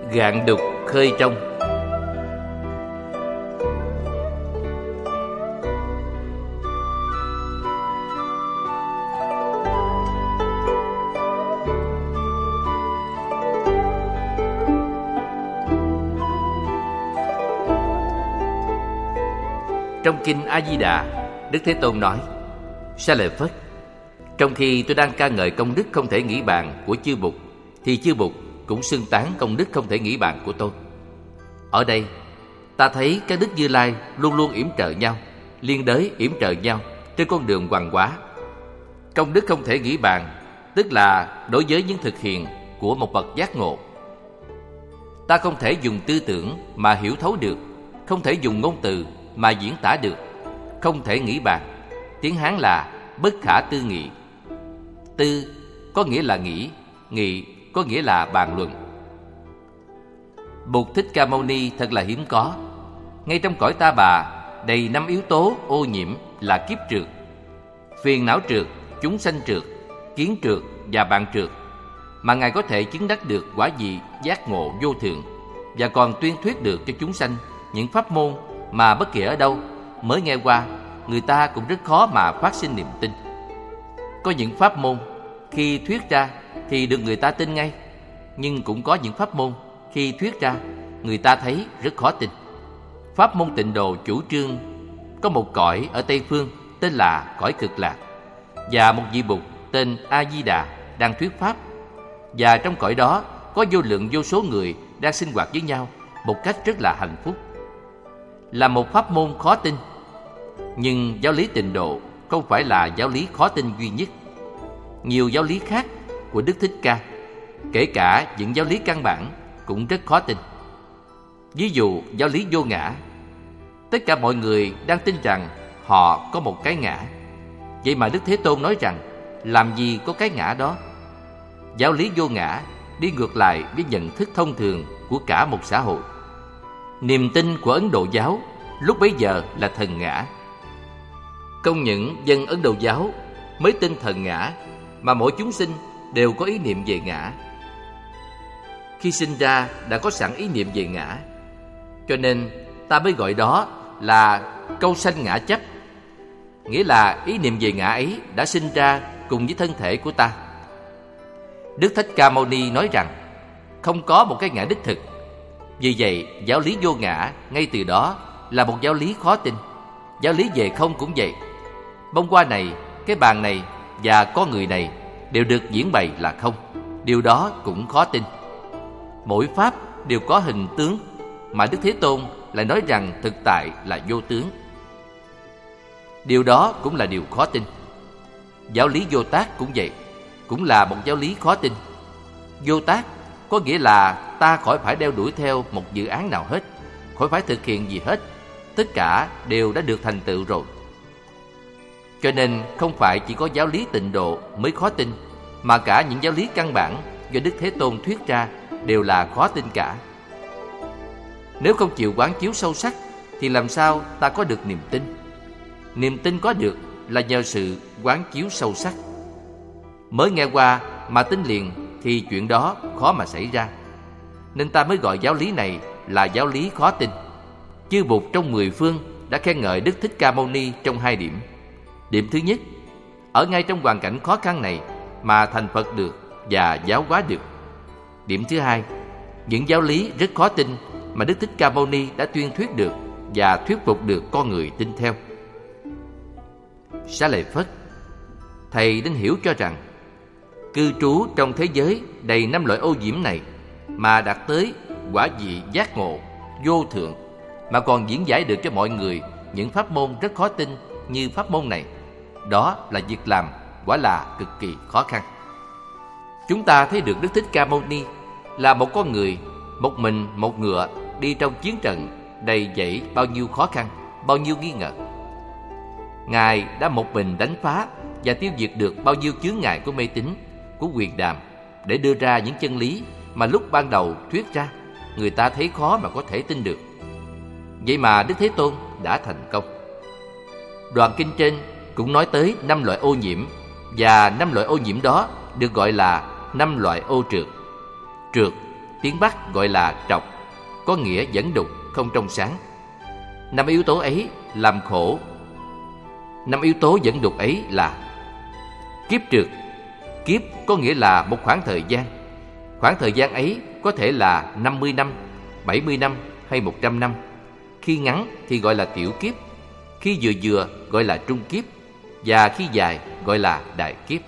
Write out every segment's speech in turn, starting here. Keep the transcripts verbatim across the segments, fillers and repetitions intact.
Gạn đục khơi trong. Trong kinh A Di Đà, Đức Thế Tôn nói: Sa lợi Phất, trong khi tôi đang ca ngợi công đức không thể nghĩ bàn của chư Bụt, thì chư Bụt cũng xưng tán công đức không thể nghĩ bàn của tôi. Ở đây, ta thấy các đức Như Lai luôn luôn yểm trợ nhau, liên đới yểm trợ nhau trên con đường hoằng hóa. Công đức không thể nghĩ bàn, tức là đối với những thực hiện của một bậc giác ngộ. Ta không thể dùng tư tưởng mà hiểu thấu được, không thể dùng ngôn từ mà diễn tả được, không thể nghĩ bàn. Tiếng Hán là bất khả tư nghị. Tư có nghĩa là nghĩ, nghị có nghĩa là bàn luận. Bụt Thích Ca Mâu Ni thật là hiếm có. Ngay trong cõi Ta Bà đầy năm yếu tố ô nhiễm là kiếp trượt, phiền não trượt, chúng sanh trượt, kiến trượt và bạn trượt, mà Ngài có thể chứng đắc được quả vị giác ngộ vô thượng, và còn tuyên thuyết được cho chúng sanh những pháp môn mà bất kỳ ở đâu mới nghe qua, người ta cũng rất khó mà phát sinh niềm tin. Có những pháp môn khi thuyết ra thì được người ta tin ngay, nhưng cũng có những pháp môn khi thuyết ra người ta thấy rất khó tin. Pháp môn Tịnh Độ chủ trương có một cõi ở Tây Phương tên là cõi Cực Lạc, và một vị Bụt tên A Di Đà đang thuyết pháp, và trong cõi đó có vô lượng vô số người đang sinh hoạt với nhau một cách rất là hạnh phúc. Là một pháp môn khó tin, nhưng giáo lý Tịnh Độ không phải là giáo lý khó tin duy nhất. Nhiều giáo lý khác của Đức Thích Ca, kể cả những giáo lý căn bản, cũng rất khó tin. Ví dụ giáo lý vô ngã. Tất cả mọi người đang tin rằng họ có một cái ngã, vậy mà Đức Thế Tôn nói rằng làm gì có cái ngã đó. Giáo lý vô ngã đi ngược lại với nhận thức thông thường của cả một xã hội. Niềm tin của Ấn Độ giáo lúc bấy giờ là thần ngã. Không những dân Ấn Độ giáo mới tin thần ngã, mà mỗi chúng sinh đều có ý niệm về ngã. Khi sinh ra đã có sẵn ý niệm về ngã, cho nên ta mới gọi đó là câu sanh ngã chấp, nghĩa là ý niệm về ngã ấy đã sinh ra cùng với thân thể của ta. Đức Thích Ca Mâu Ni nói rằng không có một cái ngã đích thực. Vì vậy, giáo lý vô ngã ngay từ đó là một giáo lý khó tin. Giáo lý về không cũng vậy. Bông hoa này, cái bàn này và con người này đều được diễn bày là không. Điều đó cũng khó tin. Mỗi pháp đều có hình tướng, mà Đức Thế Tôn lại nói rằng thực tại là vô tướng. Điều đó cũng là điều khó tin. Giáo lý vô tác cũng vậy, cũng là một giáo lý khó tin. Vô tác có nghĩa là ta khỏi phải đeo đuổi theo một dự án nào hết, khỏi phải thực hiện gì hết, tất cả đều đã được thành tựu rồi. Cho nên không phải chỉ có giáo lý Tịnh Độ mới khó tin, mà cả những giáo lý căn bản do Đức Thế Tôn thuyết ra đều là khó tin cả. Nếu không chịu quán chiếu sâu sắc thì làm sao ta có được niềm tin? Niềm tin có được là nhờ sự quán chiếu sâu sắc. Mới nghe qua mà tin liền thì chuyện đó khó mà xảy ra. Nên ta mới gọi giáo lý này là giáo lý khó tin. Chư Bụt trong mười phương đã khen ngợi Đức Thích Ca Mâu Ni trong hai điểm. Điểm thứ nhất, ở ngay trong hoàn cảnh khó khăn này mà thành Phật được và giáo hóa được. Điểm thứ hai, những giáo lý rất khó tin mà Đức Thích Ca Mâu Ni đã tuyên thuyết được và thuyết phục được con người tin theo. Xá lợi Phất, thầy nên hiểu cho rằng cư trú trong thế giới đầy năm loại ô nhiễm này mà đạt tới quả vị giác ngộ vô thượng, mà còn diễn giải được cho mọi người những pháp môn rất khó tin như pháp môn này, đó là việc làm quả là cực kỳ khó khăn. Chúng ta thấy được Đức Thích Ca Mâu Ni là một con người, một mình một ngựa đi trong chiến trận đầy dẫy bao nhiêu khó khăn, bao nhiêu nghi ngờ. Ngài đã một mình đánh phá và tiêu diệt được bao nhiêu chướng ngại của mê tín, của quyền đàm, để đưa ra những chân lý mà lúc ban đầu thuyết ra người ta thấy khó mà có thể tin được. Vậy mà Đức Thế Tôn đã thành công. Đoạn kinh trên cũng nói tới năm loại ô nhiễm, và năm loại ô nhiễm đó được gọi là năm loại ô trượt. Trượt tiếng Bắc gọi là trọc, có nghĩa dẫn đục, không trong sáng. Năm yếu tố ấy làm khổ. Năm yếu tố dẫn đục ấy là kiếp trượt. Kiếp có nghĩa là một khoảng thời gian. Khoảng thời gian ấy có thể là năm mươi năm, bảy mươi năm hay một trăm năm. Khi ngắn thì gọi là tiểu kiếp, khi vừa vừa gọi là trung kiếp, và khi dài gọi là đại kiếp.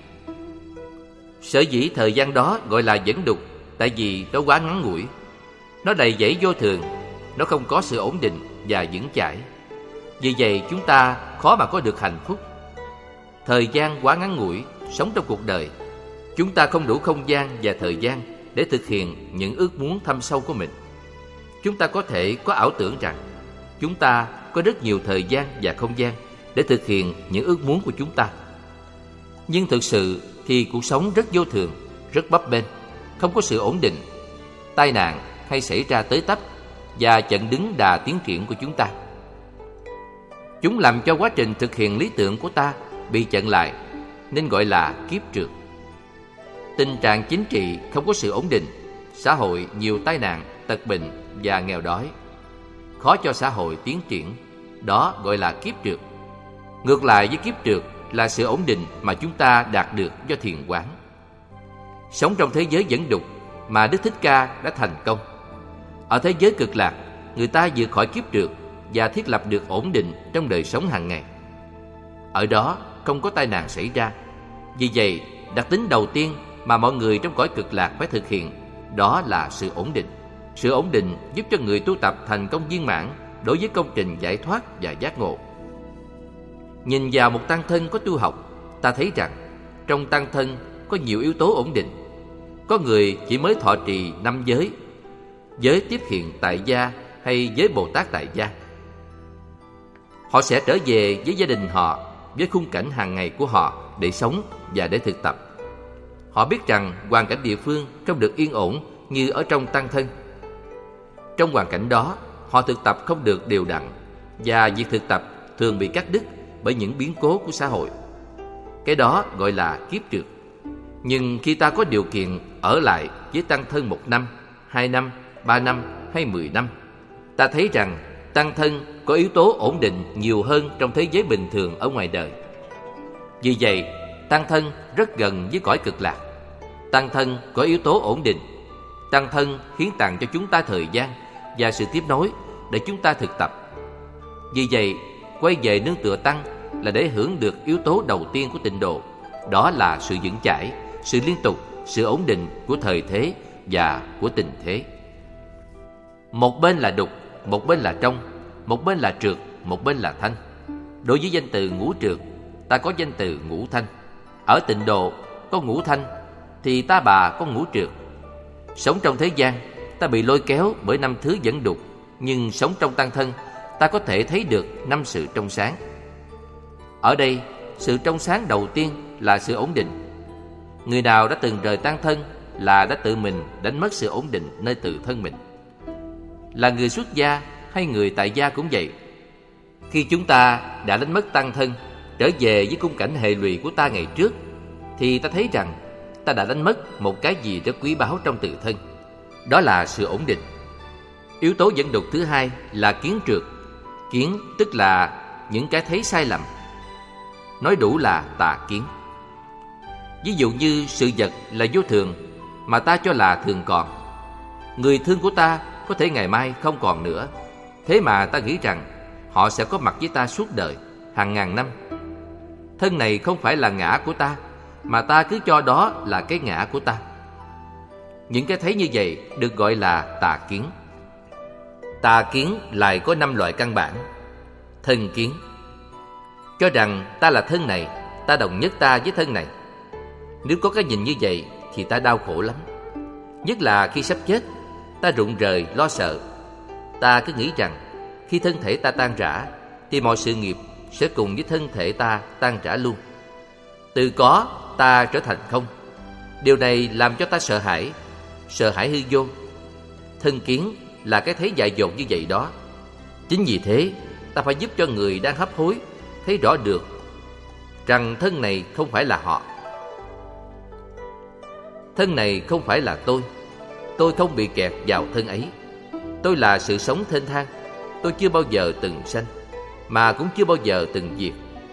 Sở dĩ thời gian đó gọi là dẫn đục, tại vì nó quá ngắn ngủi. Nó đầy dẫy vô thường, nó không có sự ổn định và vững chãi. Vì vậy chúng ta khó mà có được hạnh phúc. Thời gian quá ngắn ngủi, sống trong cuộc đời, chúng ta không đủ không gian và thời gian để thực hiện những ước muốn thâm sâu của mình. Chúng ta có thể có ảo tưởng rằng chúng ta có rất nhiều thời gian và không gian để thực hiện những ước muốn của chúng ta. Nhưng thực sự thì cuộc sống rất vô thường, rất bấp bênh, không có sự ổn định. Tai nạn hay xảy ra tới tấp và chặn đứng đà tiến triển của chúng ta. Chúng làm cho quá trình thực hiện lý tưởng của ta bị chặn lại, nên gọi là kiếp trượt. Tình trạng chính trị không có sự ổn định, xã hội nhiều tai nạn, tật bệnh và nghèo đói, khó cho xã hội tiến triển, đó gọi là kiếp trượt. Ngược lại với kiếp trượt là sự ổn định mà chúng ta đạt được do thiền quán. Sống trong thế giới dẫn đục mà Đức Thích Ca đã thành công. Ở thế giới cực lạc, người ta vượt khỏi kiếp trượt và thiết lập được ổn định trong đời sống hàng ngày. Ở đó không có tai nạn xảy ra. Vì vậy, đặc tính đầu tiên mà mọi người trong cõi cực lạc phải thực hiện, đó là sự ổn định. Sự ổn định giúp cho người tu tập thành công viên mãn đối với công trình giải thoát và giác ngộ. Nhìn vào một tăng thân có tu học, ta thấy rằng trong tăng thân có nhiều yếu tố ổn định. Có người chỉ mới thọ trì năm giới, giới tiếp hiện tại gia hay giới Bồ Tát tại gia. Họ sẽ trở về với gia đình họ, với khung cảnh hàng ngày của họ để sống và để thực tập. Họ biết rằng hoàn cảnh địa phương không được yên ổn như ở trong tăng thân. Trong hoàn cảnh đó, họ thực tập không được đều đặn, và việc thực tập thường bị cắt đứt bởi những biến cố của xã hội. Cái đó gọi là kiếp trượt. Nhưng khi ta có điều kiện ở lại với tăng thân một năm, hai năm, ba năm hay mười năm, ta thấy rằng tăng thân có yếu tố ổn định nhiều hơn trong thế giới bình thường ở ngoài đời. Vì vậy, tăng thân rất gần với cõi cực lạc. Tăng thân có yếu tố ổn định. Tăng thân hiến tặng cho chúng ta thời gian và sự tiếp nối để chúng ta thực tập. Vì vậy, quay về nương tựa tăng là để hưởng được yếu tố đầu tiên của tịnh độ, đó là sự vững chãi, sự liên tục, sự ổn định của thời thế và của tình thế. Một bên là đục, một bên là trong, một bên là trượt, một bên là thanh. Đối với danh từ ngũ trượt, ta có danh từ ngũ thanh. Ở tịnh độ có ngũ thanh thì ta bà có ngũ trượt. Sống trong thế gian, ta bị lôi kéo bởi năm thứ dẫn đục, nhưng sống trong tăng thân, ta có thể thấy được năm sự trong sáng. Ở đây, sự trong sáng đầu tiên là sự ổn định. Người nào đã từng rời tăng thân là đã tự mình đánh mất sự ổn định nơi tự thân mình. Là người xuất gia hay người tại gia cũng vậy. Khi chúng ta đã đánh mất tăng thân, trở về với khung cảnh hệ lụy của ta ngày trước, thì ta thấy rằng ta đã đánh mất một cái gì rất quý báu trong tự thân. Đó là sự ổn định. Yếu tố dẫn đục thứ hai là kiến trượt. Kiến tức là những cái thấy sai lầm. Nói đủ là tà kiến. Ví dụ như sự vật là vô thường mà ta cho là thường còn. Người thương của ta có thể ngày mai không còn nữa, thế mà ta nghĩ rằng họ sẽ có mặt với ta suốt đời, hàng ngàn năm. Thân này không phải là ngã của ta, mà ta cứ cho đó là cái ngã của ta. Những cái thấy như vậy được gọi là tà kiến. Tà kiến lại có năm loại căn bản. Thân kiến, cho rằng ta là thân này, ta đồng nhất ta với thân này. Nếu có cái nhìn như vậy thì ta đau khổ lắm. Nhất là khi sắp chết, ta rụng rời lo sợ. Ta cứ nghĩ rằng khi thân thể ta tan rã thì mọi sự nghiệp sẽ cùng với thân thể ta tan rã luôn. Từ có ta trở thành không. Điều này làm cho ta sợ hãi, sợ hãi hư vô. Thân kiến là cái thấy dại dột như vậy đó. Chính vì thế, ta phải giúp cho người đang hấp hối thấy rõ được rằng thân này không phải là họ. Thân này không phải là tôi. Tôi không bị kẹt vào thân ấy. Tôi là sự sống thênh thang. Tôi chưa bao giờ từng sanh, mà cũng chưa bao giờ từng diệt.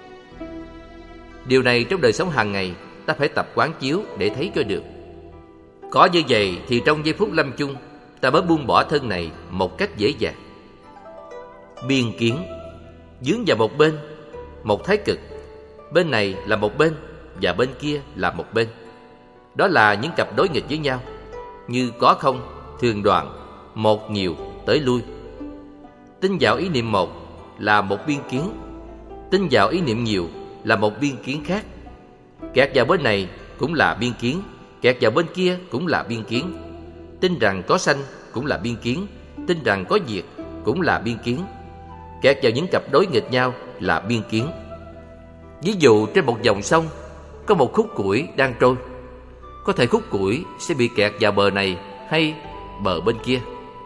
Điều này trong đời sống hàng ngày ta phải tập quán chiếu để thấy cho được. Có như vậy thì trong giây phút lâm chung, ta mới buông bỏ thân này một cách dễ dàng. Biên kiến dướng vào một bên, một thái cực. Bên này là một bên và bên kia là một bên. Đó là những cặp đối nghịch với nhau, như có không, thường đoạn, một nhiều, tới lui. Tin vào ý niệm một là một biên kiến, tin vào ý niệm nhiều là một biên kiến khác. Kẹt vào bên này cũng là biên kiến, kẹt vào bên kia cũng là biên kiến. Tin rằng có sanh cũng là biên kiến, tin rằng có diệt cũng là biên kiến. Kẹt vào những cặp đối nghịch nhau là biên kiến. Ví dụ trên một dòng sông có một khúc củi đang trôi. Có thể khúc củi sẽ bị kẹt vào bờ này hay bờ bên kia,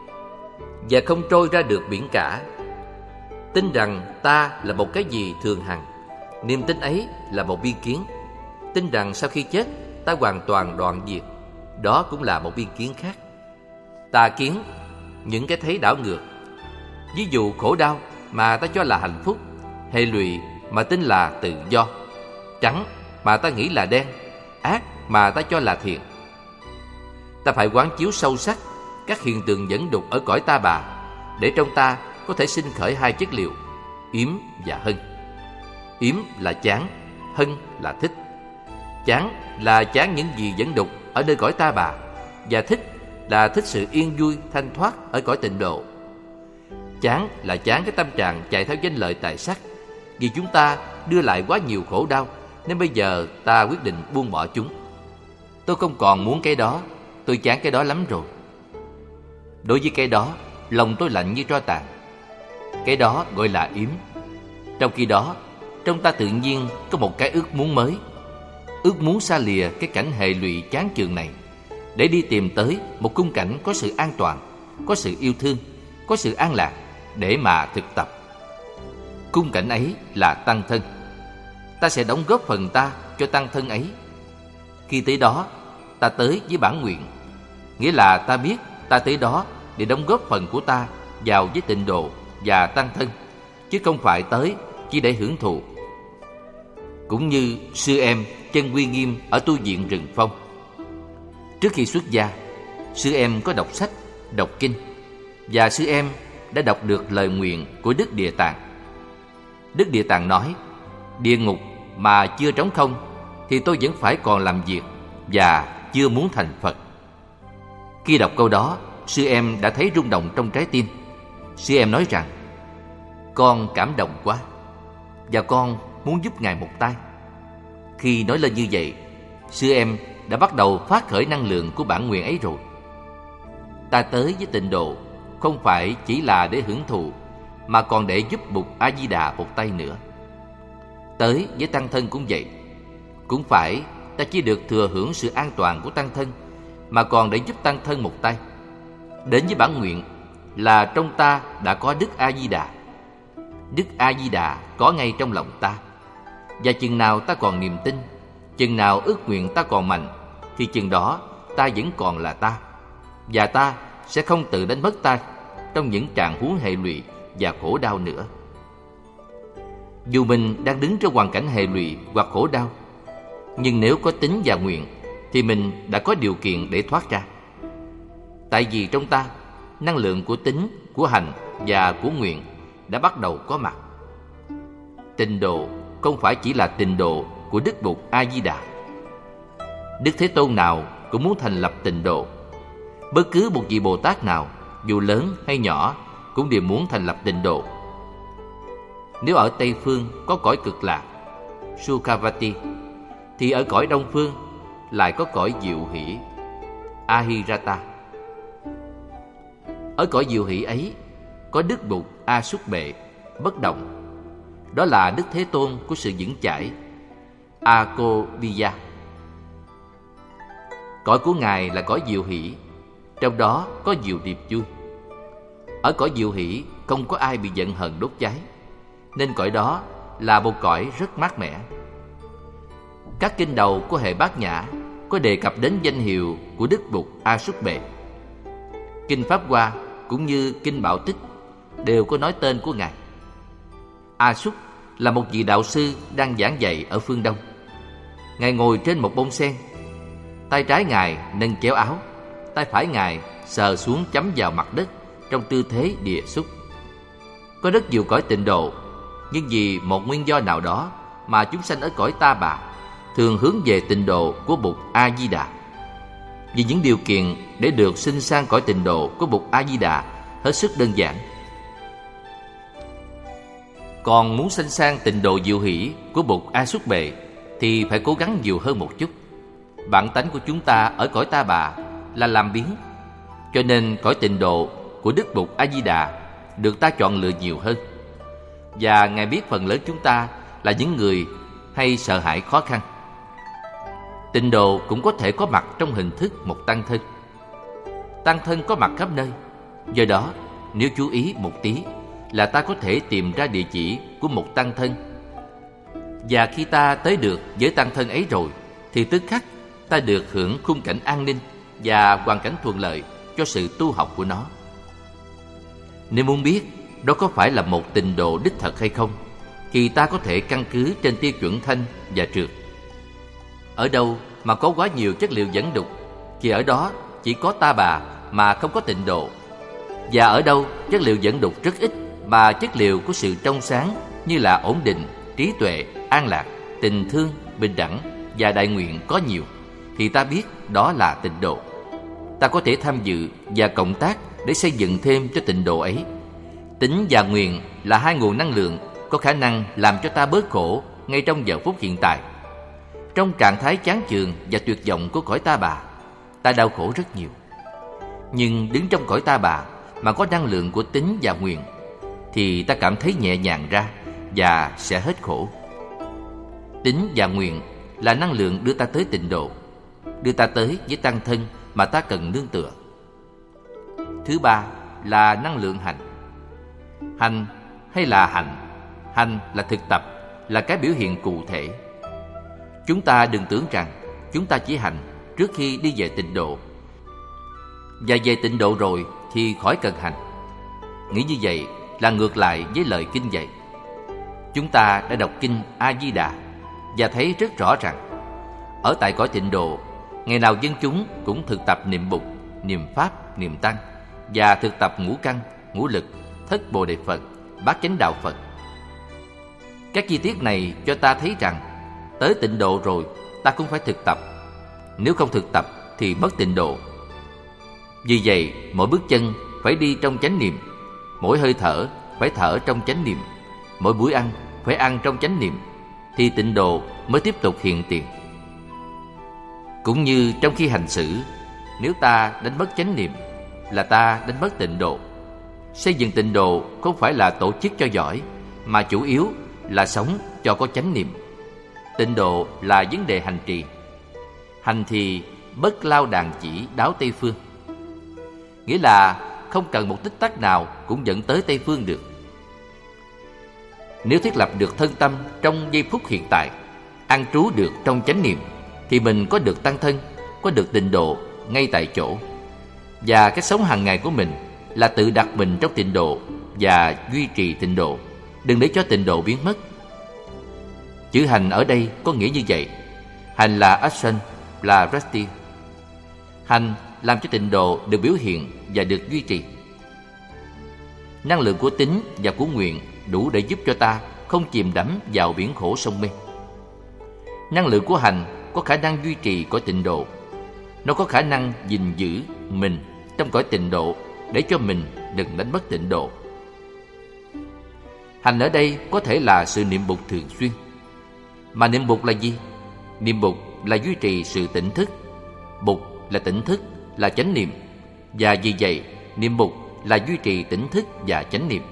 và không trôi ra được biển cả. Tin rằng ta là một cái gì thường hằng, niềm tin ấy là một biên kiến. Tin rằng sau khi chết ta hoàn toàn đoạn diệt, đó cũng là một biên kiến khác. Tà kiến, những cái thấy đảo ngược. Ví dụ khổ đau mà ta cho là hạnh phúc, hệ lụy mà tin là tự do, trắng mà ta nghĩ là đen, ác mà ta cho là thiện. Ta phải quán chiếu sâu sắc các hiện tượng dẫn đục ở cõi ta bà, để trong ta có thể sinh khởi hai chất liệu, yếm và hân. Yếm là chán, hân là thích. Chán là chán những gì dẫn đục ở nơi cõi ta bà, và thích là thích sự yên vui thanh thoát ở cõi tịnh độ. Chán là chán cái tâm trạng chạy theo danh lợi tài sắc, vì chúng ta đưa lại quá nhiều khổ đau, nên bây giờ ta quyết định buông bỏ chúng. Tôi không còn muốn cái đó, tôi chán cái đó lắm rồi. Đối với cái đó, lòng tôi lạnh như tro tàn. Cái đó gọi là yếm. Trong khi đó, trong ta tự nhiên có một cái ước muốn mới. Ước muốn xa lìa cái cảnh hệ lụy chán chường này, để đi tìm tới một khung cảnh có sự an toàn, có sự yêu thương, có sự an lạc, để mà thực tập. Khung cảnh ấy là tăng thân. Ta sẽ đóng góp phần ta cho tăng thân ấy. Khi tới đó, ta tới với bản nguyện, nghĩa là ta biết ta tới đó để đóng góp phần của ta vào với tịnh độ và tăng thân, chứ không phải tới chỉ để hưởng thụ. Cũng như sư em Chân Quy Nghiêm ở tu viện Rừng Phong. Trước khi xuất gia, sư em có đọc sách, đọc kinh, và sư em đã đọc được lời nguyện của Đức Địa Tạng. Đức Địa Tạng nói: địa ngục mà chưa trống không thì tôi vẫn phải còn làm việc và chưa muốn thành Phật. Khi đọc câu đó, sư em đã thấy rung động trong trái tim. Sư em nói rằng: con cảm động quá, và con muốn giúp Ngài một tay. Khi nói lên như vậy, sư em đã bắt đầu phát khởi năng lượng của bản nguyện ấy rồi. Ta tới với tịnh độ không phải chỉ là để hưởng thụ, mà còn để giúp Bụt A Di Đà một tay nữa. Tới với tăng thân cũng vậy. Cũng phải ta chỉ được thừa hưởng sự an toàn của tăng thân, mà còn để giúp tăng thân một tay. Đến với bản nguyện là trong ta đã có Đức A Di Đà. Đức A Di Đà có ngay trong lòng ta. Và chừng nào ta còn niềm tin, chừng nào ước nguyện ta còn mạnh, thì chừng đó ta vẫn còn là ta. Và ta sẽ không tự đánh mất ta trong những trạng huống hệ lụy và khổ đau nữa. Dù mình đang đứng trong hoàn cảnh hệ lụy hoặc khổ đau, nhưng nếu có tín và nguyện thì mình đã có điều kiện để thoát ra. Tại vì trong ta, năng lượng của tín, của hành và của nguyện đã bắt đầu có mặt. Tịnh độ không phải chỉ là tịnh độ của Đức Bụt A Di Đà. Đức Thế Tôn nào cũng muốn thành lập tịnh độ. Bất cứ một vị Bồ Tát nào, dù lớn hay nhỏ, cũng đều muốn thành lập tịnh độ. Nếu ở Tây Phương có cõi Cực Lạc, Sukhavati, thì ở cõi Đông Phương lại có cõi Diệu Hỷ, Ahirata. Ở cõi Diệu Hỷ ấy có Đức Bụt A Xúc Bệ, bất động. Đó là Đức Thế Tôn của sự vững chãi, Akobiya. Cõi của Ngài là cõi Diệu Hỷ, trong đó có diệu điệp vui. Ở cõi Diệu Hỷ không có ai bị giận hờn đốt cháy, nên cõi đó là một cõi rất mát mẻ. Các kinh đầu của hệ Bát Nhã có đề cập đến danh hiệu của Đức Bụt A Xúc Bệ. Kinh Pháp Hoa cũng như Kinh Bảo Tích đều có nói tên của Ngài. A Súc là một vị đạo sư đang giảng dạy ở phương Đông. Ngài ngồi trên một bông sen. Tay trái Ngài nâng chéo áo, tay phải Ngài sờ xuống chấm vào mặt đất trong tư thế địa xúc. Có rất nhiều cõi tịnh độ, nhưng vì một nguyên do nào đó mà chúng sanh ở cõi Ta Bà thường hướng về tịnh độ của Bụt A Di Đà. Vì những điều kiện để được sinh sang cõi tịnh độ của Bụt A Di Đà hết sức đơn giản. Còn muốn sanh sang tịnh độ diệu hỷ của Bụt A Súc Bệ thì phải cố gắng nhiều hơn một chút. Bản tánh của chúng ta ở cõi Ta Bà là làm biếng, cho nên cõi tịnh độ của Đức Bụt A Di Đà được ta chọn lựa nhiều hơn. Và Ngài biết phần lớn chúng ta là những người hay sợ hãi khó khăn. Tịnh độ cũng có thể có mặt trong hình thức một tăng thân. Tăng thân có mặt khắp nơi. Do đó, nếu chú ý một tí là ta có thể tìm ra địa chỉ của một tăng thân. Và khi ta tới được với tăng thân ấy rồi thì tức khắc ta được hưởng khung cảnh an ninh và hoàn cảnh thuận lợi cho sự tu học của nó. Nếu muốn biết đó có phải là một tịnh độ đích thực hay không, thì ta có thể căn cứ trên tiêu chuẩn thanh và trượt. Ở đâu mà có quá nhiều chất liệu dẫn đục thì ở đó chỉ có Ta Bà mà không có tịnh độ. Và ở đâu chất liệu dẫn đục rất ít mà chất liệu của sự trong sáng như là ổn định, trí tuệ, an lạc, tình thương, bình đẳng và đại nguyện có nhiều, thì ta biết đó là tịnh độ. Ta có thể tham dự và cộng tác để xây dựng thêm cho tịnh độ ấy. Tính và nguyện là hai nguồn năng lượng có khả năng làm cho ta bớt khổ ngay trong giờ phút hiện tại. Trong trạng thái chán chường và tuyệt vọng của cõi Ta Bà, ta đau khổ rất nhiều. Nhưng đứng trong cõi Ta Bà mà có năng lượng của tính và nguyện thì ta cảm thấy nhẹ nhàng ra và sẽ hết khổ. Tính và nguyện là năng lượng đưa ta tới tịnh độ, đưa ta tới với tăng thân mà ta cần nương tựa. Thứ ba là năng lượng hành. Hành hay là hạnh? Hành là thực tập, là cái biểu hiện cụ thể. Chúng ta đừng tưởng rằng chúng ta chỉ hành trước khi đi về tịnh độ, và về tịnh độ rồi thì khỏi cần hành. Nghĩ như vậy là ngược lại với lời kinh dạy. Chúng ta đã đọc kinh A Di Đà và thấy rất rõ rằng ở tại cõi tịnh độ, ngày nào dân chúng cũng thực tập niệm Bụt, niệm Pháp, niệm Tăng và thực tập ngũ căn, ngũ lực, thất Bồ Đề Phật, bát chánh đạo Phật. Các chi tiết này cho ta thấy rằng tới tịnh độ rồi ta cũng phải thực tập. Nếu không thực tập thì mất tịnh độ. Vì vậy, mỗi bước chân phải đi trong chánh niệm, mỗi hơi thở phải thở trong chánh niệm, mỗi buổi ăn phải ăn trong chánh niệm, thì tịnh độ mới tiếp tục hiện tiền. Cũng như trong khi hành xử, nếu ta đánh mất chánh niệm là ta đánh mất tịnh độ. Xây dựng tịnh độ không phải là tổ chức cho giỏi, mà chủ yếu là sống cho có chánh niệm. Tịnh độ là vấn đề hành trì. Hành thì bất lao đàn chỉ đáo Tây Phương, nghĩa là không cần một tích tắc nào cũng dẫn tới Tây Phương được. Nếu thiết lập được thân tâm trong giây phút hiện tại, an trú được trong chánh niệm, thì mình có được tăng thân, có được tịnh độ ngay tại chỗ. Và cách sống hàng ngày của mình là tự đặt mình trong tịnh độ và duy trì tịnh độ, đừng để cho tịnh độ biến mất. Chữ hành ở đây có nghĩa như vậy. Hành là action, là resti. Hành làm cho tịnh độ được biểu hiện và được duy trì. Năng lượng của tính và của nguyện đủ để giúp cho ta không chìm đắm vào biển khổ sông mê. Năng lượng của hành có khả năng duy trì cõi tịnh độ. Nó có khả năng gìn giữ mình trong cõi tịnh độ để cho mình đừng đánh mất tịnh độ. Hành ở đây có thể là sự niệm Bụt thường xuyên. Mà niệm Bụt là gì? Niệm Bụt là duy trì sự tỉnh thức. Bụt là tỉnh thức, là chánh niệm. Và vì vậy, niệm Bụt là duy trì tỉnh thức và chánh niệm.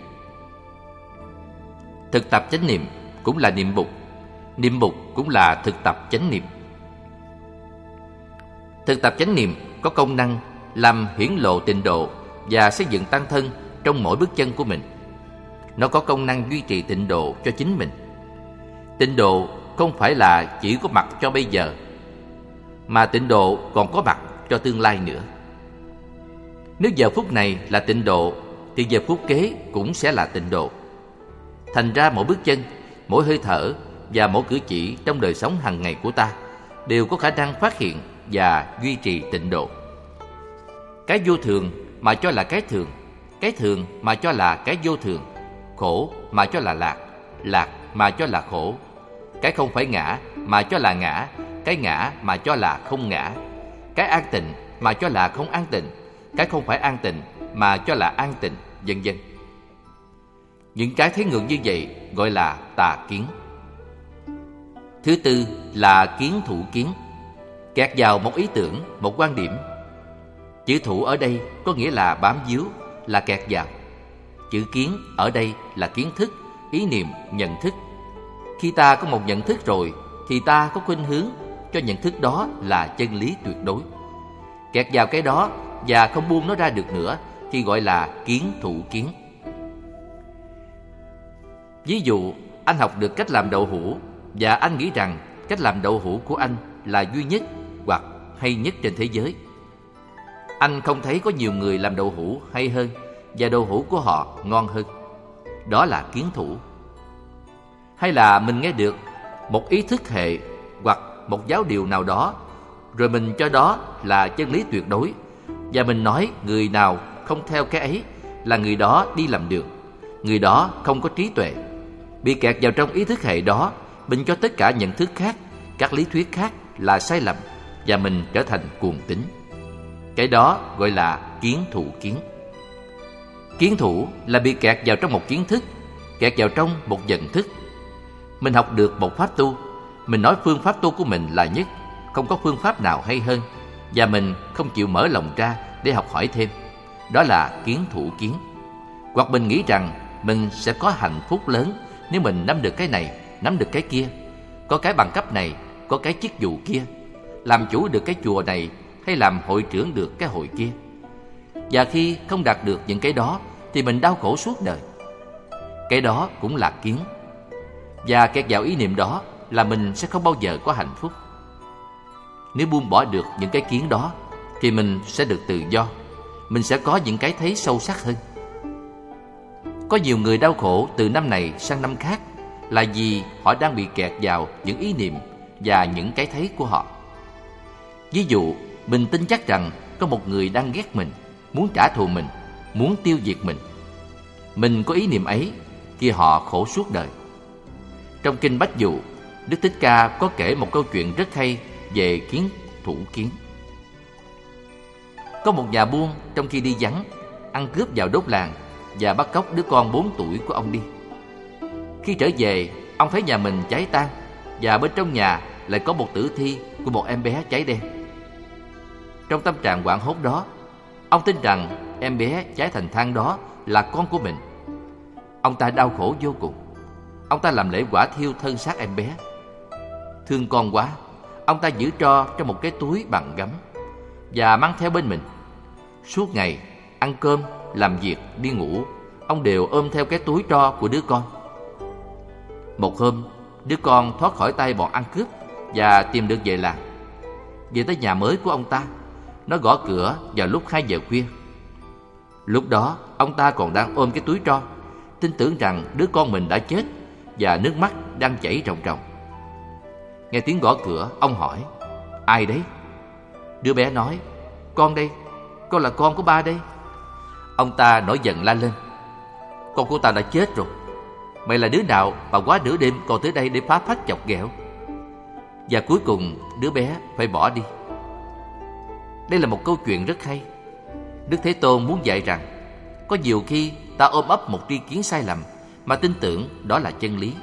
Thực tập chánh niệm cũng là niệm Bụt. Niệm Bụt cũng là thực tập chánh niệm. Thực tập chánh niệm có công năng làm hiển lộ tịnh độ và xây dựng tăng thân trong mỗi bước chân của mình. Nó có công năng duy trì tịnh độ cho chính mình. Tịnh độ không phải là chỉ có mặt cho bây giờ, mà tịnh độ còn có mặt cho tương lai nữa. Nếu giờ phút này là tịnh độ, thì giờ phút kế cũng sẽ là tịnh độ. Thành ra mỗi bước chân, mỗi hơi thở và mỗi cử chỉ trong đời sống hàng ngày của ta đều có khả năng phát hiện và duy trì tịnh độ. Cái vô thường mà cho là cái thường, cái thường mà cho là cái vô thường, khổ mà cho là lạc, lạc mà cho là khổ, cái không phải ngã mà cho là ngã, cái ngã mà cho là không ngã, cái an tịnh mà cho là không an tịnh, cái không phải an tịnh mà cho là an tịnh, vân vân. Những cái thấy ngược như vậy gọi là tà kiến. Thứ tư là kiến thủ kiến, kẹt vào một ý tưởng, một quan điểm. Chữ thủ ở đây có nghĩa là bám víu, là kẹt vào. Chữ kiến ở đây là kiến thức, ý niệm, nhận thức. Khi ta có một nhận thức rồi thì ta có khuynh hướng cho nhận thức đó là chân lý tuyệt đối. Kẹt vào cái đó và không buông nó ra được nữa thì gọi là kiến thủ kiến. Ví dụ, anh học được cách làm đậu hũ và anh nghĩ rằng cách làm đậu hũ của anh là duy nhất hoặc hay nhất trên thế giới. Anh không thấy có nhiều người làm đậu hũ hay hơn và đậu hũ của họ ngon hơn. Đó là kiến thủ. Hay là mình nghe được một ý thức hệ hoặc một giáo điều nào đó, rồi mình cho đó là chân lý tuyệt đối, và mình nói người nào không theo cái ấy là người đó đi lầm đường, người đó không có trí tuệ. Bị kẹt vào trong ý thức hệ đó, mình cho tất cả nhận thức khác, các lý thuyết khác là sai lầm, và mình trở thành cuồng tín. Cái đó gọi là kiến thủ kiến. Kiến thủ là bị kẹt vào trong một kiến thức, kẹt vào trong một nhận thức. Mình học được một pháp tu, mình nói phương pháp tu của mình là nhất, không có phương pháp nào hay hơn, và mình không chịu mở lòng ra để học hỏi thêm. Đó là kiến thủ kiến. Hoặc mình nghĩ rằng mình sẽ có hạnh phúc lớn nếu mình nắm được cái này, nắm được cái kia, có cái bằng cấp này, có cái chức vụ kia, làm chủ được cái chùa này hay làm hội trưởng được cái hội kia. Và khi không đạt được những cái đó thì mình đau khổ suốt đời. Cái đó cũng là kiến. Và kẹt vào ý niệm đó là mình sẽ không bao giờ có hạnh phúc. Nếu buông bỏ được những cái kiến đó thì mình sẽ được tự do, mình sẽ có những cái thấy sâu sắc hơn. Có nhiều người đau khổ từ năm này sang năm khác là vì họ đang bị kẹt vào những ý niệm và những cái thấy của họ. Ví dụ, mình tin chắc rằng có một người đang ghét mình, muốn trả thù mình, muốn tiêu diệt mình. Mình có ý niệm ấy thì họ khổ suốt đời. Trong Kinh Bách Dụ, Đức Thích Ca có kể một câu chuyện rất hay về kiến thủ kiến. Có một nhà buôn trong khi đi vắng, ăn cướp vào đốt làng và bắt cóc đứa con bốn tuổi của ông đi. Khi trở về, ông thấy nhà mình cháy tan và bên trong nhà lại có một tử thi của một em bé cháy đen. Trong tâm trạng hoảng hốt đó, ông tin rằng em bé cháy thành than đó là con của mình. Ông ta đau khổ vô cùng. Ông ta làm lễ quả thiêu thân xác em bé. Thương con quá, ông ta giữ tro trong một cái túi bằng gấm và mang theo bên mình. Suốt ngày, ăn cơm, làm việc, đi ngủ, ông đều ôm theo cái túi tro của đứa con. Một hôm, đứa con thoát khỏi tay bọn ăn cướp và tìm được về làng. Về tới nhà mới của ông ta, nó gõ cửa vào lúc hai giờ khuya. Lúc đó, ông ta còn đang ôm cái túi tro, tin tưởng rằng đứa con mình đã chết và nước mắt đang chảy ròng ròng. Nghe tiếng gõ cửa, ông hỏi: "Ai đấy?" Đứa bé nói: "Con đây, con là con của ba đây." Ông ta nổi giận la lên: "Con của ta đã chết rồi. Mày là đứa nào mà quá nửa đêm còn tới đây để phá phách chọc ghẹo?" Và cuối cùng đứa bé phải bỏ đi. Đây là một câu chuyện rất hay. Đức Thế Tôn muốn dạy rằng có nhiều khi ta ôm ấp một tri kiến sai lầm mà tin tưởng đó là chân lý,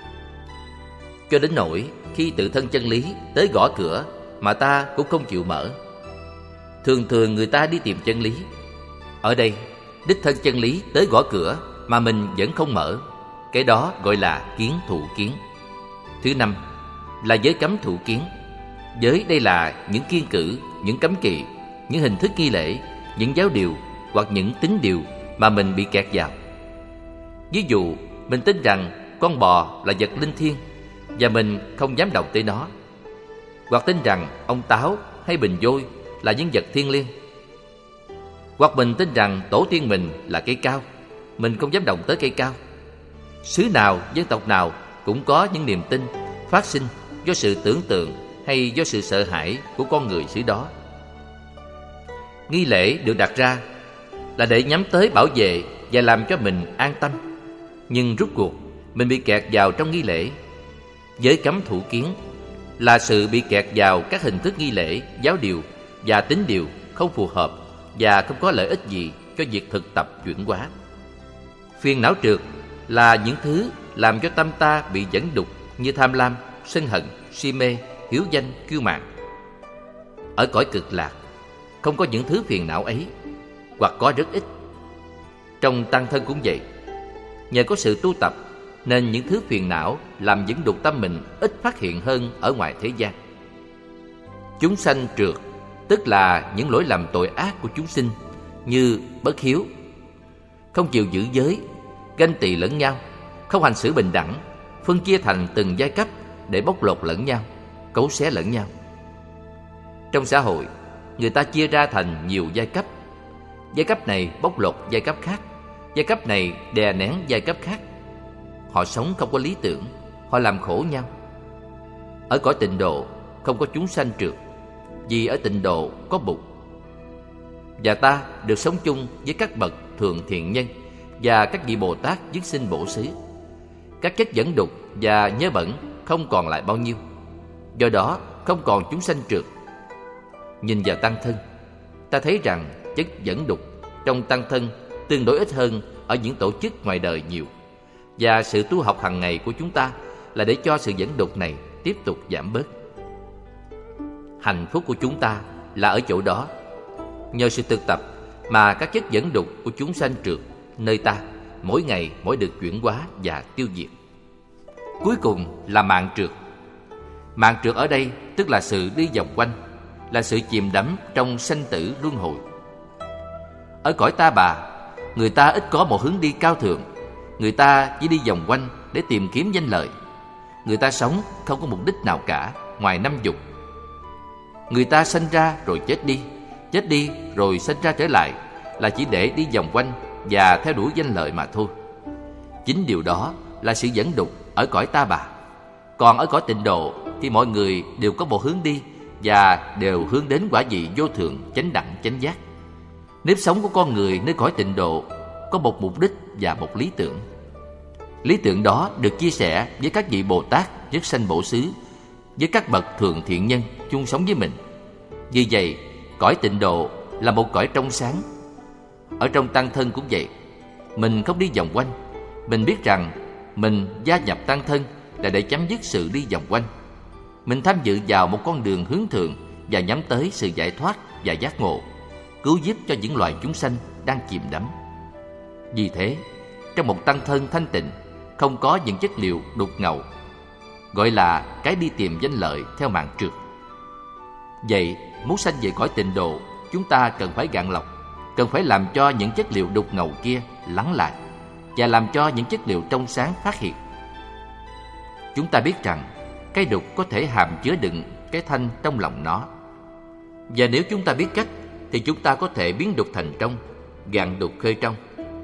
cho đến nỗi khi tự thân chân lý tới gõ cửa mà ta cũng không chịu mở. Thường thường người ta đi tìm chân lý. Ở đây, đích thân chân lý tới gõ cửa mà mình vẫn không mở. Cái đó gọi là kiến thủ kiến. Thứ năm là giới cấm thủ kiến. Giới đây là những kiêng cữ, những cấm kỵ, những hình thức nghi lễ, những giáo điều hoặc những tín điều mà mình bị kẹt vào. Ví dụ, mình tin rằng con bò là vật linh thiêng và mình không dám động tới nó. Hoặc tin rằng ông táo hay bình vôi là những vật thiêng liêng. Hoặc mình tin rằng tổ tiên mình là cây cao, mình không dám động tới cây cao. Xứ nào, dân tộc nào cũng có những niềm tin phát sinh do sự tưởng tượng hay do sự sợ hãi của con người xứ đó. Nghi lễ được đặt ra là để nhắm tới bảo vệ và làm cho mình an tâm. Nhưng rốt cuộc mình bị kẹt vào trong nghi lễ. Giới cấm thủ kiến là sự bị kẹt vào các hình thức nghi lễ, giáo điều và tín điều không phù hợp và không có lợi ích gì cho việc thực tập chuyển hóa. Phiền não trượt là những thứ làm cho tâm ta bị dẫn đục như tham lam, sân hận, si mê, hiếu danh, kiêu mạn. Ở cõi cực lạc không có những thứ phiền não ấy, hoặc có rất ít. Trong tăng thân cũng vậy. Nhờ có sự tu tập nên những thứ phiền não làm dẫn đục tâm mình ít phát hiện hơn ở ngoài thế gian. Chúng sanh trượt tức là những lỗi lầm tội ác của chúng sinh, như bất hiếu, không chịu giữ giới, ganh tị lẫn nhau, không hành xử bình đẳng, phân chia thành từng giai cấp để bóc lột lẫn nhau, cấu xé lẫn nhau. Trong xã hội, người ta chia ra thành nhiều giai cấp. Giai cấp này bóc lột giai cấp khác, giai cấp này đè nén giai cấp khác. Họ sống không có lý tưởng, họ làm khổ nhau. Ở cõi tịnh độ không có chúng sanh trượt, vì ở tịnh độ có Bụt. Và ta được sống chung với các bậc thường thiện nhân và các vị Bồ Tát dứt sinh bổ xứ. Các chất dẫn đục và nhớ bẩn không còn lại bao nhiêu, do đó không còn chúng sanh trượt. Nhìn vào tăng thân, ta thấy rằng chất dẫn đục trong tăng thân tương đối ít hơn ở những tổ chức ngoài đời nhiều. Và sự tu học hàng ngày của chúng ta là để cho sự dẫn đục này tiếp tục giảm bớt. Hạnh phúc của chúng ta là ở chỗ đó. Nhờ sự thực tập mà các chất dẫn đục của chúng sanh trượt nơi ta mỗi ngày mỗi được chuyển hóa và tiêu diệt. Cuối cùng là mạng trượt. Mạng trượt ở đây tức là sự đi vòng quanh, là sự chìm đắm trong sanh tử luân hồi. Ở cõi ta bà, người ta ít có một hướng đi cao thượng. Người ta chỉ đi vòng quanh để tìm kiếm danh lợi. Người ta sống không có mục đích nào cả ngoài năm dục. Người ta sanh ra rồi chết đi, chết đi rồi sanh ra trở lại, là chỉ để đi vòng quanh và theo đuổi danh lợi mà thôi. Chính điều đó là sự dẫn đục ở cõi ta bà. Còn ở cõi tịnh độ thì mọi người đều có một hướng đi và đều hướng đến quả vị vô thượng, chánh đẳng, chánh giác. Nếp sống của con người nơi cõi tịnh độ có một mục đích và một lý tưởng. Lý tưởng đó được chia sẻ với các vị Bồ Tát dứt sanh bổ xứ, với các bậc thường thiện nhân chung sống với mình. Vì vậy, cõi tịnh độ là một cõi trong sáng. Ở trong tăng thân cũng vậy. Mình không đi vòng quanh. Mình biết rằng mình gia nhập tăng thân là để chấm dứt sự đi vòng quanh. Mình tham dự vào một con đường hướng thượng và nhắm tới sự giải thoát và giác ngộ, cứu giúp cho những loài chúng sanh đang chìm đắm. Vì thế, trong một tăng thân thanh tịnh không có những chất liệu đục ngầu, gọi là cái đi tìm danh lợi theo mạng trượt. Vậy, muốn sanh về cõi tịnh độ, chúng ta cần phải gạn lọc, cần phải làm cho những chất liệu đục ngầu kia lắng lại và làm cho những chất liệu trong sáng phát hiện. Chúng ta biết rằng cái đục có thể hàm chứa đựng cái thanh trong lòng nó. Và nếu chúng ta biết cách thì chúng ta có thể biến đục thành trong, gạn đục khơi trong.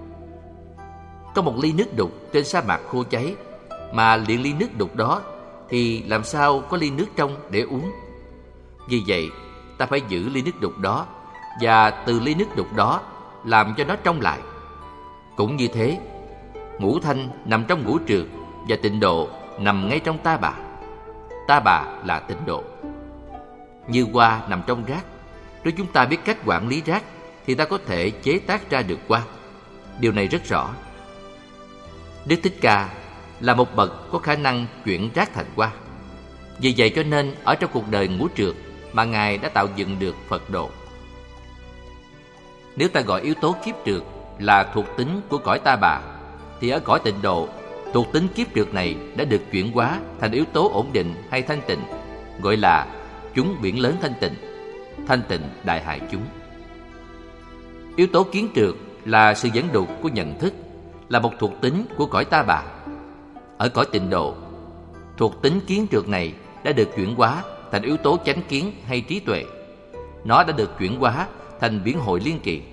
Có một ly nước đục trên sa mạc khô cháy, mà liền ly nước đục đó thì làm sao có ly nước trong để uống. Vì vậy, ta phải giữ ly nước đục đó và từ ly nước đục đó làm cho nó trong lại. Cũng như thế, ngũ thanh nằm trong ngũ trượt và tịnh độ nằm ngay trong ta bà. Ta bà là tịnh độ. Như hoa nằm trong rác. Nếu chúng ta biết cách quản lý rác thì ta có thể chế tác ra được hoa. Điều này rất rõ. Đức Thích Ca là một bậc có khả năng chuyển rác thành hoa. Vì vậy cho nên ở trong cuộc đời ngũ trượt mà Ngài đã tạo dựng được Phật độ. Nếu ta gọi yếu tố kiếp trượt là thuộc tính của cõi ta bà, thì ở cõi tịnh độ, thuộc tính kiếp trượt này đã được chuyển hóa thành yếu tố ổn định hay thanh tịnh, gọi là chúng biển lớn thanh tịnh, thanh tịnh đại hại chúng. Yếu tố kiến trượt là sự dẫn đục của nhận thức, là một thuộc tính của cõi ta bà. Ở cõi tịnh độ, thuộc tính kiến trượt này đã được chuyển hóa thành yếu tố chánh kiến hay trí tuệ. Nó đã được chuyển hóa thành biển hội liên kỳ.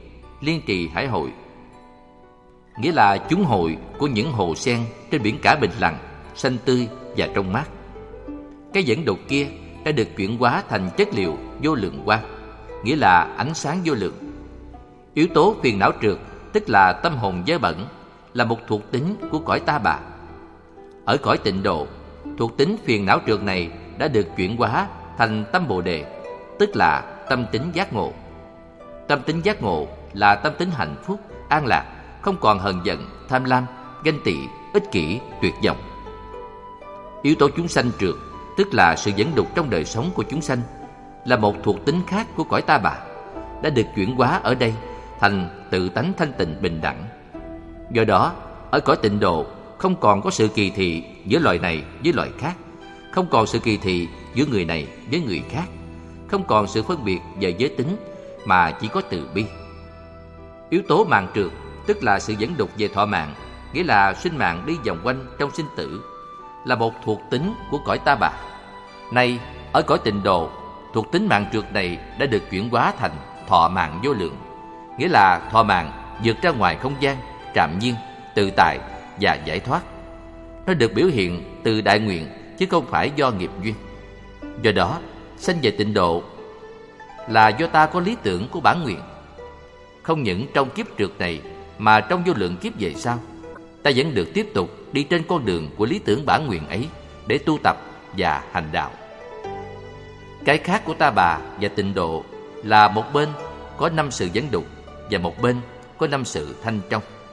liên trì hải hội, nghĩa là chúng hội của những hồ sen trên biển cả bình lặng, xanh tươi và trong mát. Cái dẫn đục kia đã được chuyển hóa thành chất liệu vô lượng quang, nghĩa là ánh sáng vô lượng. Yếu tố phiền não trượt, tức là tâm hồn dơ bẩn, là một thuộc tính của cõi ta bà. Ở cõi tịnh độ, thuộc tính phiền não trượt này đã được chuyển hóa thành tâm bồ đề, tức là tâm tính giác ngộ. Tâm tính giác ngộ là tâm tính hạnh phúc, an lạc, không còn hờn giận, tham lam, ganh tị, ích kỷ, tuyệt vọng. Yếu tố chúng sanh trượt, tức là sự dẫn đục trong đời sống của chúng sanh, là một thuộc tính khác của cõi ta bà, đã được chuyển hóa ở đây thành tự tánh thanh tịnh bình đẳng. Do đó, ở cõi tịnh độ không còn có sự kỳ thị giữa loài này với loài khác, không còn sự kỳ thị giữa người này với người khác, không còn sự phân biệt về giới tính, mà chỉ có từ bi. Yếu tố mạng trượt, tức là sự dẫn đục về thọ mạng, nghĩa là sinh mạng đi vòng quanh trong sinh tử, là một thuộc tính của cõi ta bà. Nay, ở cõi tịnh độ, thuộc tính mạng trượt này đã được chuyển hóa thành thọ mạng vô lượng, nghĩa là thọ mạng vượt ra ngoài không gian, trạm nhiên, tự tại và giải thoát. Nó được biểu hiện từ đại nguyện chứ không phải do nghiệp duyên. Do đó, sanh về tịnh độ là do ta có lý tưởng của bản nguyện. Không những trong kiếp trượt này mà trong vô lượng kiếp về sau, ta vẫn được tiếp tục đi trên con đường của lý tưởng bản nguyện ấy để tu tập và hành đạo. Cái khác của ta bà và tịnh độ là một bên có năm sự dẫn đục và một bên có năm sự thanh trong.